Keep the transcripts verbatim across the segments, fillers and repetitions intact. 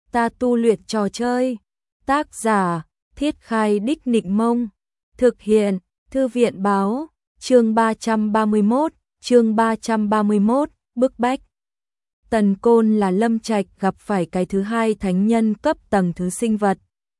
ta tu luyện trò chơi. Tác giả, Thiết Khai Đích Nịnh Mông. Thực hiện, Thư viện Báo. Chương ba trăm ba mươi mốt, chương ba trăm ba mươi mốt, bức bách. Tần Côn là Lâm Trạch gặp phải cái thứ hai thánh nhân cấp tầng thứ sinh vật.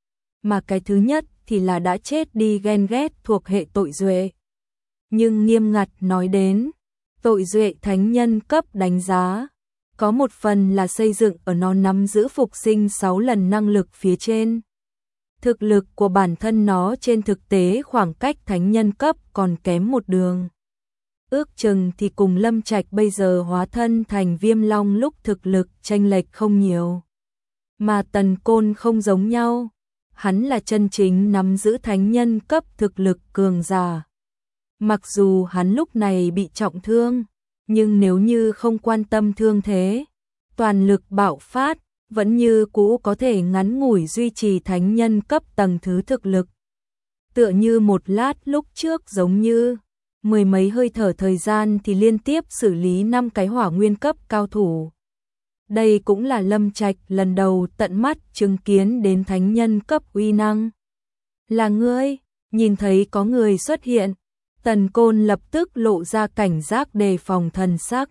Mà cái thứ nhất thì là đã chết đi ghen ghét thuộc hệ tội duệ. Nhưng nghiêm ngặt nói đến, tội duệ thánh nhân cấp đánh giá, có một phần là xây dựng ở nó nắm giữ phục sinh sáu lần năng lực phía trên. Thực lực của bản thân nó trên thực tế khoảng cách thánh nhân cấp còn kém một đường. Ước chừng thì cùng Lâm Trạch bây giờ hóa thân thành Viêm Long lúc thực lực chênh lệch không nhiều. Mà Tần Côn không giống nhau, hắn là chân chính nắm giữ thánh nhân cấp thực lực cường giả. Mặc dù hắn lúc này bị trọng thương, nhưng nếu như không quan tâm thương thế, toàn lực bạo phát, vẫn như cũ có thể ngắn ngủi duy trì thánh nhân cấp tầng thứ thực lực. Tựa như một lát lúc trước giống như mười mấy hơi thở thời gian thì liên tiếp xử lý năm cái hỏa nguyên cấp cao thủ. Đây cũng là Lâm Trạch lần đầu tận mắt chứng kiến đến thánh nhân cấp uy năng. Là ngươi, nhìn thấy có người xuất hiện, Tần Côn lập tức lộ ra cảnh giác đề phòng thần sắc.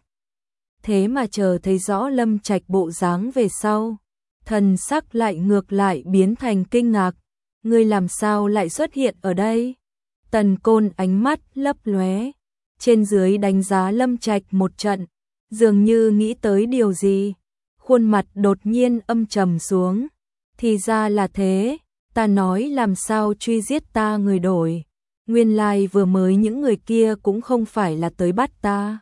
Thế mà chờ thấy rõ Lâm Trạch bộ dáng về sau, thần sắc lại ngược lại biến thành kinh ngạc. Ngươi làm sao lại xuất hiện ở đây? Tần Côn ánh mắt lấp lóe, trên dưới đánh giá Lâm Trạch một trận, dường như nghĩ tới điều gì, khuôn mặt đột nhiên âm trầm xuống. Thì ra là thế, ta nói làm sao truy giết ta người đổi, nguyên lai vừa mới những người kia cũng không phải là tới bắt ta,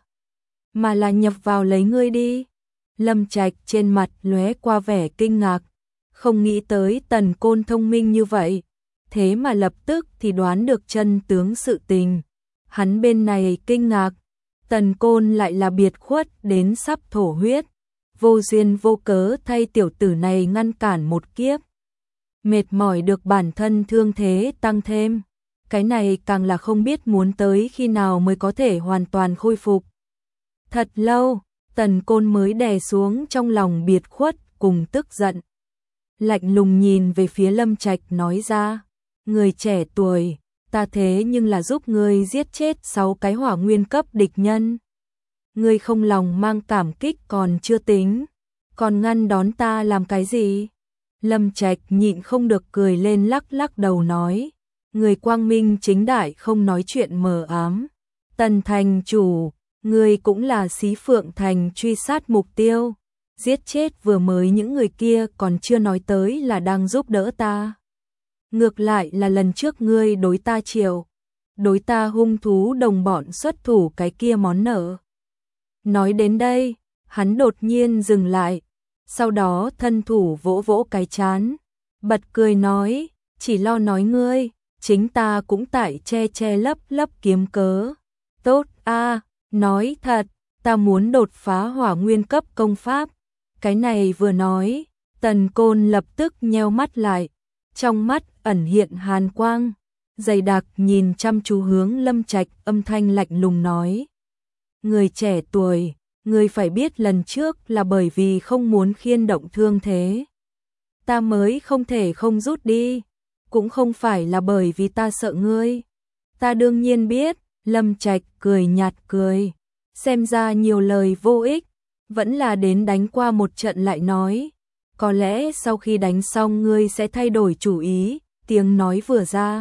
mà là nhập vào lấy ngươi đi. Lâm Trạch trên mặt lóe qua vẻ kinh ngạc, không nghĩ tới Tần Côn thông minh như vậy, thế mà lập tức thì đoán được chân tướng sự tình. Hắn bên này kinh ngạc, Tần Côn lại là biệt khuất đến sắp thổ huyết, vô duyên vô cớ thay tiểu tử này ngăn cản một kiếp. Mệt mỏi được bản thân thương thế tăng thêm, cái này càng là không biết muốn tới khi nào mới có thể hoàn toàn khôi phục. Thật lâu, Tần Côn mới đè xuống trong lòng biệt khuất cùng tức giận. Lạnh lùng nhìn về phía Lâm Trạch nói ra, người trẻ tuổi, ta thế nhưng là giúp ngươi giết chết sáu cái hỏa nguyên cấp địch nhân. Ngươi không lòng mang cảm kích còn chưa tính, còn ngăn đón ta làm cái gì? Lâm Trạch nhịn không được cười lên lắc lắc đầu nói, người quang minh chính đại không nói chuyện mờ ám. Tần thành chủ, ngươi cũng là Xí Phượng Thành truy sát mục tiêu, giết chết vừa mới những người kia còn chưa nói tới là đang giúp đỡ ta. Ngược lại là lần trước ngươi đối ta chiều, đối ta hung thú đồng bọn xuất thủ cái kia món nợ. Nói đến đây, hắn đột nhiên dừng lại, sau đó thân thủ vỗ vỗ cái trán, bật cười nói, chỉ lo nói ngươi, chính ta cũng tại che che lấp lấp kiếm cớ. Tốt a, nói thật, ta muốn đột phá hỏa nguyên cấp công pháp. Cái này vừa nói, Tần Côn lập tức nheo mắt lại, trong mắt ẩn hiện hàn quang, dày đặc nhìn chăm chú hướng Lâm Trạch, âm thanh lạnh lùng nói, người trẻ tuổi, người phải biết lần trước là bởi vì không muốn khiên động thương thế, ta mới không thể không rút đi, cũng không phải là bởi vì ta sợ ngươi. Ta đương nhiên biết. Lâm Trạch cười nhạt cười, xem ra nhiều lời vô ích, vẫn là đến đánh qua một trận lại nói, có lẽ sau khi đánh xong ngươi sẽ thay đổi chủ ý. Tiếng nói vừa ra,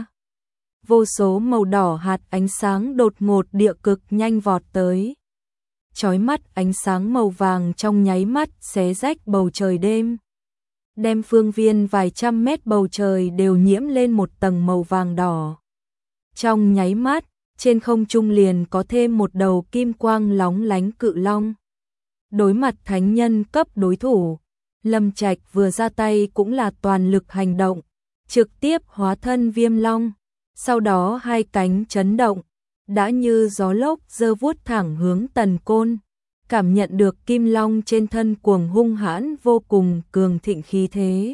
vô số màu đỏ hạt ánh sáng đột ngột địa cực nhanh vọt tới, chói mắt ánh sáng màu vàng trong nháy mắt xé rách bầu trời đêm, đem phương viên vài trăm mét bầu trời đều nhiễm lên một tầng màu vàng đỏ. Trong nháy mắt, trên không trung liền có thêm một đầu kim quang lóng lánh cự long. Đối mặt thánh nhân cấp đối thủ, Lâm Trạch vừa ra tay cũng là toàn lực hành động, trực tiếp hóa thân viêm long, sau đó hai cánh chấn động, đã như gió lốc giơ vuốt thẳng hướng Tần Côn. Cảm nhận được kim long trên thân cuồng hung hãn vô cùng cường thịnh khí thế,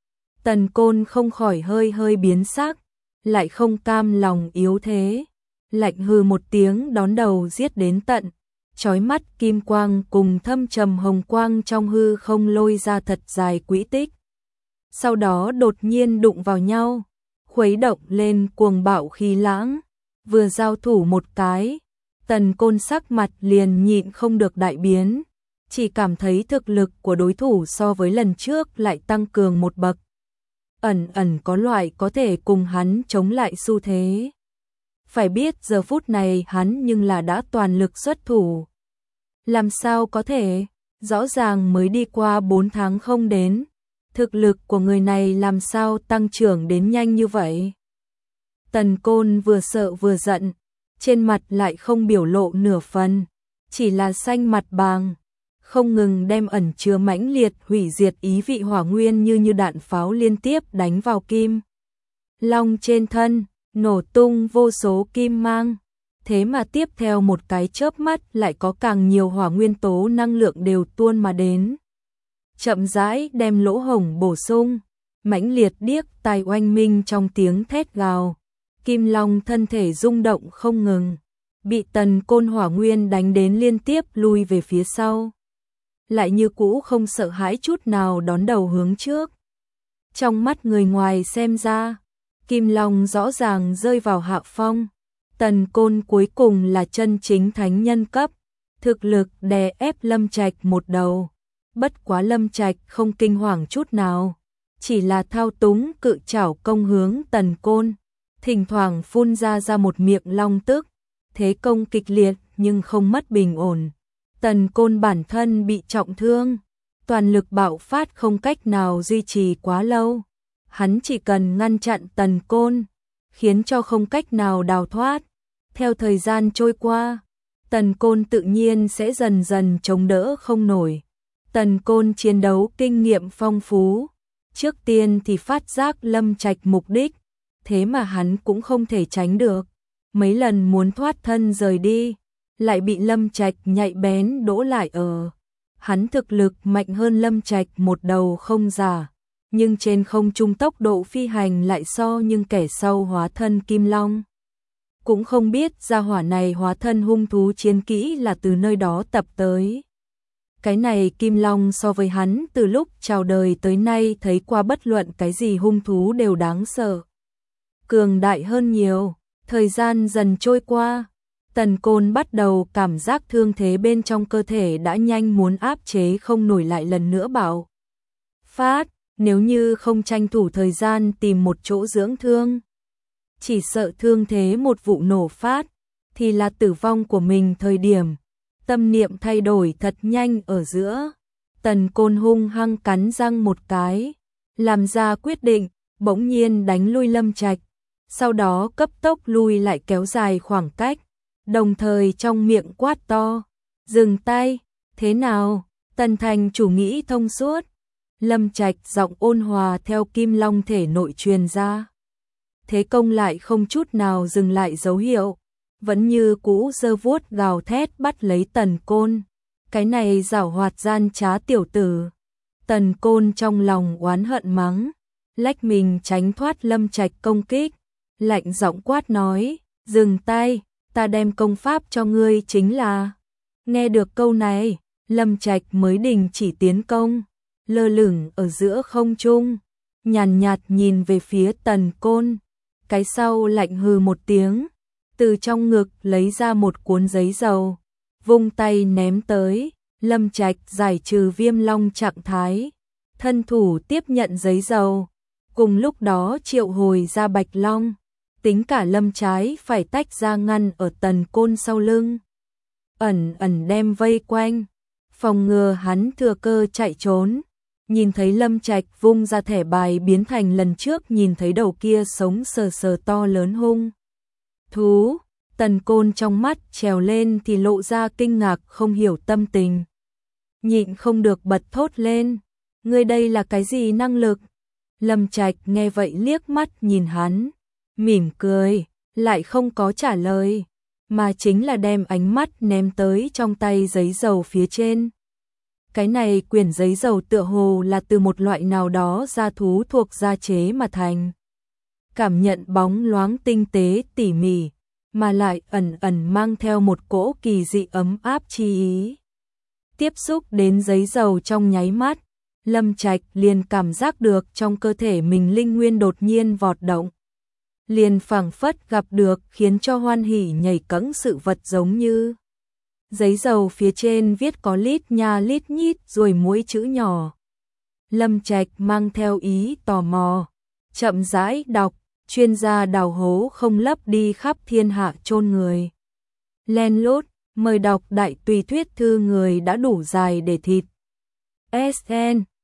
Tần Côn không khỏi hơi hơi biến sắc, lại không cam lòng yếu thế, lạnh hừ một tiếng đón đầu giết đến tận. Chói mắt kim quang cùng thâm trầm hồng quang trong hư không lôi ra thật dài quỹ tích, sau đó đột nhiên đụng vào nhau, khuấy động lên cuồng bạo khí lãng, vừa giao thủ một cái, Tần Côn sắc mặt liền nhịn không được đại biến, chỉ cảm thấy thực lực của đối thủ so với lần trước lại tăng cường một bậc. Ẩn ẩn có loại có thể cùng hắn chống lại xu thế. Phải biết giờ phút này hắn nhưng là đã toàn lực xuất thủ. Làm sao có thể, rõ ràng mới đi qua bốn tháng không đến, thực lực của người này làm sao tăng trưởng đến nhanh như vậy. Tần Côn vừa sợ vừa giận, trên mặt lại không biểu lộ nửa phần, chỉ là xanh mặt bàng, không ngừng đem ẩn chứa mãnh liệt hủy diệt ý vị hỏa nguyên như như đạn pháo liên tiếp đánh vào kim long trên thân, nổ tung vô số kim mang. Thế mà tiếp theo một cái chớp mắt lại có càng nhiều hỏa nguyên tố năng lượng đều tuôn mà đến. Chậm rãi đem lỗ hổng bổ sung, mãnh liệt điếc tai oanh minh trong tiếng thét gào. Kim Long thân thể rung động không ngừng, bị Tần Côn hỏa nguyên đánh đến liên tiếp lui về phía sau. Lại như cũ không sợ hãi chút nào đón đầu hướng trước. Trong mắt người ngoài xem ra, Kim Long rõ ràng rơi vào hạ phong. Tần Côn cuối cùng là chân chính thánh nhân cấp, thực lực đè ép Lâm Trạch một đầu. Bất quá Lâm Trạch không kinh hoàng chút nào, chỉ là thao túng cự chảo công hướng Tần Côn, thỉnh thoảng phun ra ra một miệng long tức, thế công kịch liệt nhưng không mất bình ổn. Tần Côn bản thân bị trọng thương, toàn lực bạo phát không cách nào duy trì quá lâu. Hắn chỉ cần ngăn chặn Tần Côn, khiến cho không cách nào đào thoát. Theo thời gian trôi qua, Tần Côn tự nhiên sẽ dần dần chống đỡ không nổi. Tần Côn chiến đấu kinh nghiệm phong phú, trước tiên thì phát giác Lâm Trạch mục đích, thế mà hắn cũng không thể tránh được. Mấy lần muốn thoát thân rời đi, lại bị Lâm Trạch nhạy bén đỗ lại ở. Hắn thực lực mạnh hơn Lâm Trạch một đầu không giả, nhưng trên không trung tốc độ phi hành lại so nhưng kẻ sau hóa thân Kim Long. Cũng không biết gia hỏa này hóa thân hung thú chiến kỹ là từ nơi đó tập tới. Cái này Kim Long so với hắn từ lúc chào đời tới nay thấy qua bất luận cái gì hung thú đều đáng sợ. Cường đại hơn nhiều, thời gian dần trôi qua, Tần Côn bắt đầu cảm giác thương thế bên trong cơ thể đã nhanh muốn áp chế không nổi lại lần nữa bạo phát, nếu như không tranh thủ thời gian tìm một chỗ dưỡng thương. Chỉ sợ thương thế một vụ nổ phát, thì là tử vong của mình thời điểm. Tâm niệm thay đổi thật nhanh ở giữa. Tần Côn hung hăng cắn răng một cái, làm ra quyết định, bỗng nhiên đánh lui Lâm Trạch. Sau đó cấp tốc lui lại kéo dài khoảng cách, đồng thời trong miệng quát to. Dừng tay, thế nào? Tần Thành chủ nghĩ thông suốt. Lâm Trạch giọng ôn hòa theo Kim Long thể nội truyền ra. Thế công lại không chút nào dừng lại dấu hiệu, vẫn như cũ giơ vuốt gào thét bắt lấy Tần Côn. Cái này giảo hoạt gian trá tiểu tử. Tần Côn trong lòng oán hận mắng, lách mình tránh thoát Lâm Trạch công kích, lạnh giọng quát nói, dừng tay, ta đem công pháp cho ngươi chính là. Nghe được câu này, Lâm Trạch mới đình chỉ tiến công, lơ lửng ở giữa không trung, nhàn nhạt nhìn về phía Tần Côn. Cái sau lạnh hừ một tiếng, từ trong ngực lấy ra một cuốn giấy dầu, vung tay ném tới. Lâm Trạch giải trừ Viêm Long trạng thái, thân thủ tiếp nhận giấy dầu, cùng lúc đó triệu hồi ra Bạch Long, tính cả Lâm trái phải tách ra ngăn ở Tần Côn sau lưng, ẩn ẩn đem vây quanh, phòng ngừa hắn thừa cơ chạy trốn. Nhìn thấy Lâm Trạch vung ra thẻ bài biến thành lần trước nhìn thấy đầu kia sống sờ sờ to lớn hung thú, Tần Côn trong mắt trèo lên thì lộ ra kinh ngạc không hiểu tâm tình. Nhịn không được bật thốt lên, ngươi đây là cái gì năng lực? Lâm Trạch nghe vậy liếc mắt nhìn hắn, mỉm cười, lại không có trả lời, mà chính là đem ánh mắt ném tới trong tay giấy dầu phía trên. Cái này quyển giấy dầu tựa hồ là từ một loại nào đó gia thú thuộc gia chế mà thành. Cảm nhận bóng loáng tinh tế tỉ mỉ, mà lại ẩn ẩn mang theo một cỗ kỳ dị ấm áp chi ý. Tiếp xúc đến giấy dầu trong nháy mắt, Lâm Trạch liền cảm giác được trong cơ thể mình linh nguyên đột nhiên vọt động. Liền phảng phất gặp được khiến cho hoan hỉ nhảy cẫng sự vật giống như giấy dầu phía trên viết có lít nha lít nhít rồi mỗi chữ nhỏ. Lâm Trạch mang theo ý tò mò, chậm rãi đọc, chuyên gia đào hố không lấp đi khắp thiên hạ chôn người. Len lút, mời đọc đại tùy thuyết thư người đã đủ dài để thịt. ét en